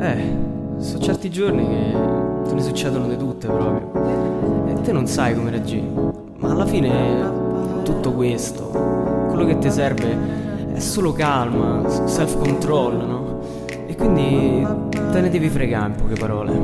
Sono certi giorni che te ne succedono di tutte proprio. E te non sai come reagire. Ma alla fine tutto questo, quello che ti serve è solo calma, self-control, no? E quindi te ne devi fregare in poche parole.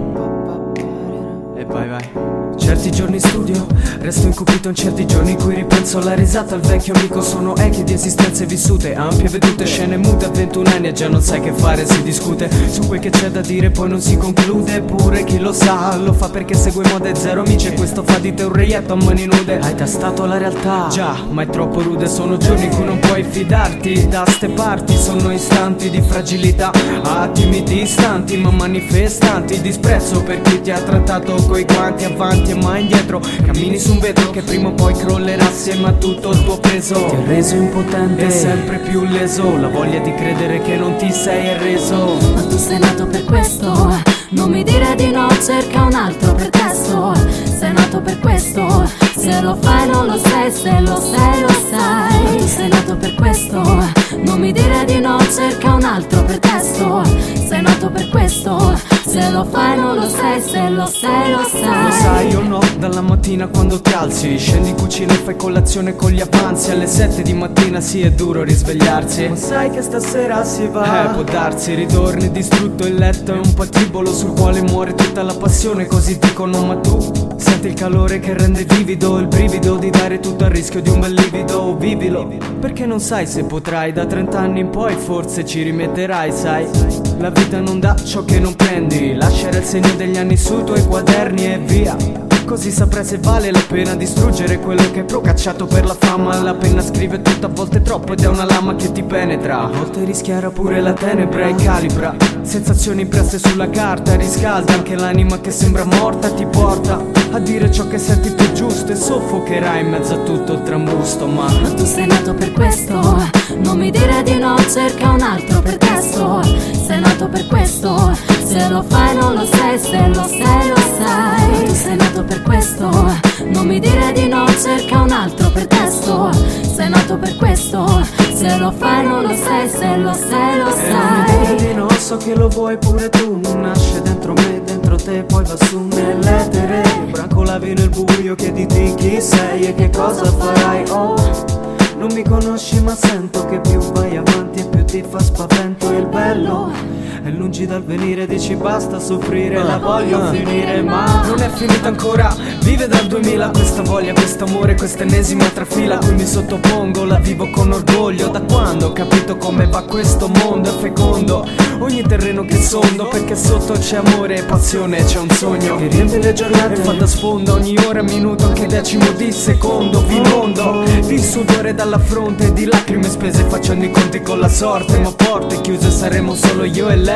E vai. Certi giorni studio, resto incupito in certi giorni in cui ripenso alla risata al vecchio amico. Sono echi di esistenze vissute, ampie vedute, scene mute a 21 anni e già non sai che fare, si discute su quel che c'è da dire, poi non si conclude. Eppure chi lo sa, lo fa perché segue moda e zero amici, e questo fa di te un reietto a mani nude. Hai tastato la realtà, già, ma è troppo rude. Sono giorni in cui non puoi fidarti da ste parti, sono istanti di fragilità, attimi distanti ma manifestanti. Disprezzo per chi ti ha trattato coi guanti, avanti e mai indietro. Cammini su un vetro che prima o poi crollerà assieme a tutto il tuo peso. Ti ha reso impotente e sempre più leso, la voglia di credere che non ti sei arreso. Ma tu sei nato per questo, non mi dire di no, cerca un altro pretesto. Sei nato per questo, se lo fai non lo sai, se lo sai lo sai. Ma tu sei nato per questo, non mi dire di no, cerca un altro pretesto. Sei nato per questo, se lo fai non lo sai, se lo sai lo sai. Lo sai o no, dalla mattina quando ti alzi, scendi in cucina e fai colazione con gli avanzi. Alle 7 di mattina sì è duro risvegliarsi, ma sai che stasera si va. Può darsi, ritorni distrutto in letto e un po' tribolo sul quale muore tutta la passione. Così dicono ma tu senti il calore che rende vivido il brivido di dare tutto a rischio di un bel livido. Vivilo, perché non sai se potrai, da 30 anni in poi forse ci rimetterai, sai. La vita non dà ciò che non prendi, lascerà il segno degli anni sui tuoi quaderni e via. Così saprai se vale la pena distruggere quello che hai procacciato per la fama. La penna scrive tutto, a volte troppo, ed è una lama che ti penetra. A volte rischiara pure la tenebra e calibra sensazioni impresse sulla carta, riscalda anche l'anima che sembra morta. Ti porta a dire ciò che senti più giusto e soffocherai in mezzo a tutto il trambusto. Ma tu sei nato per questo, non mi dire di no, cerca un altro pretesto. Sei nato per questo, se lo fai non lo sai, se lo sai lo sai. Tu sei nato per questo, non mi dire di no, cerca un altro pretesto. Sei nato per questo, se lo fai non lo sai, se lo sai lo sai. Non mi dire di no, so che lo vuoi pure tu. Nasce dentro me, dentro te, poi va su nell'etere. Brancolavi nel buio, chiediti chi sei e che cosa farai. Oh, non mi conosci ma sento che più vai avanti e più ti fa spavento. Il bello è lungi dal venire, dici basta soffrire, la voglio finire ma non è finita ancora. Vive dal 2000 questa voglia, quest'amore, questa ennesima trafila a cui mi sottopongo. La vivo con orgoglio, da quando ho capito come va questo mondo. È fecondo ogni terreno che sondo, perché sotto c'è amore e passione, c'è un sogno che riempie le giornate e fa da sfondo ogni ora, minuto, anche decimo di secondo. Vinondo di sudore dalla fronte, di lacrime spese facendo i conti con la sorte. Ma porte chiuse saremo solo io e lei,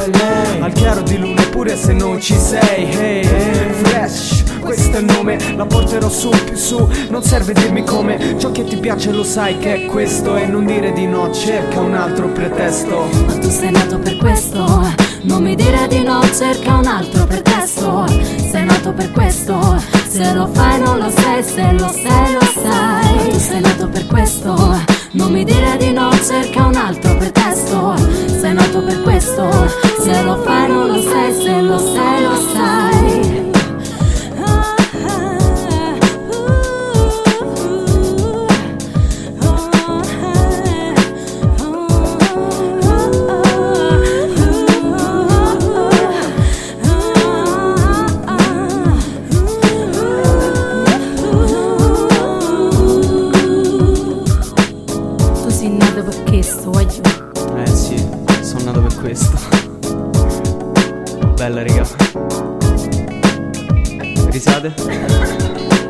al chiaro di luna pure se non ci sei. Hey, Fresh, questo è il nome, la porterò su più su, non serve dirmi come. Ciò che ti piace lo sai che è questo, e non dire di no, cerca un altro pretesto. Ma tu sei nato per questo, non mi dire di no, cerca un altro pretesto. Sei nato per questo, se lo fai non lo sai, se lo sai lo sai. Ma tu sei nato per questo, non mi dire di no, cerca un altro pretesto. Sei nato per questo, se lo fai non lo sai, se lo sai lo sai. Sì, sono nato per questo. Bella raga. Risate?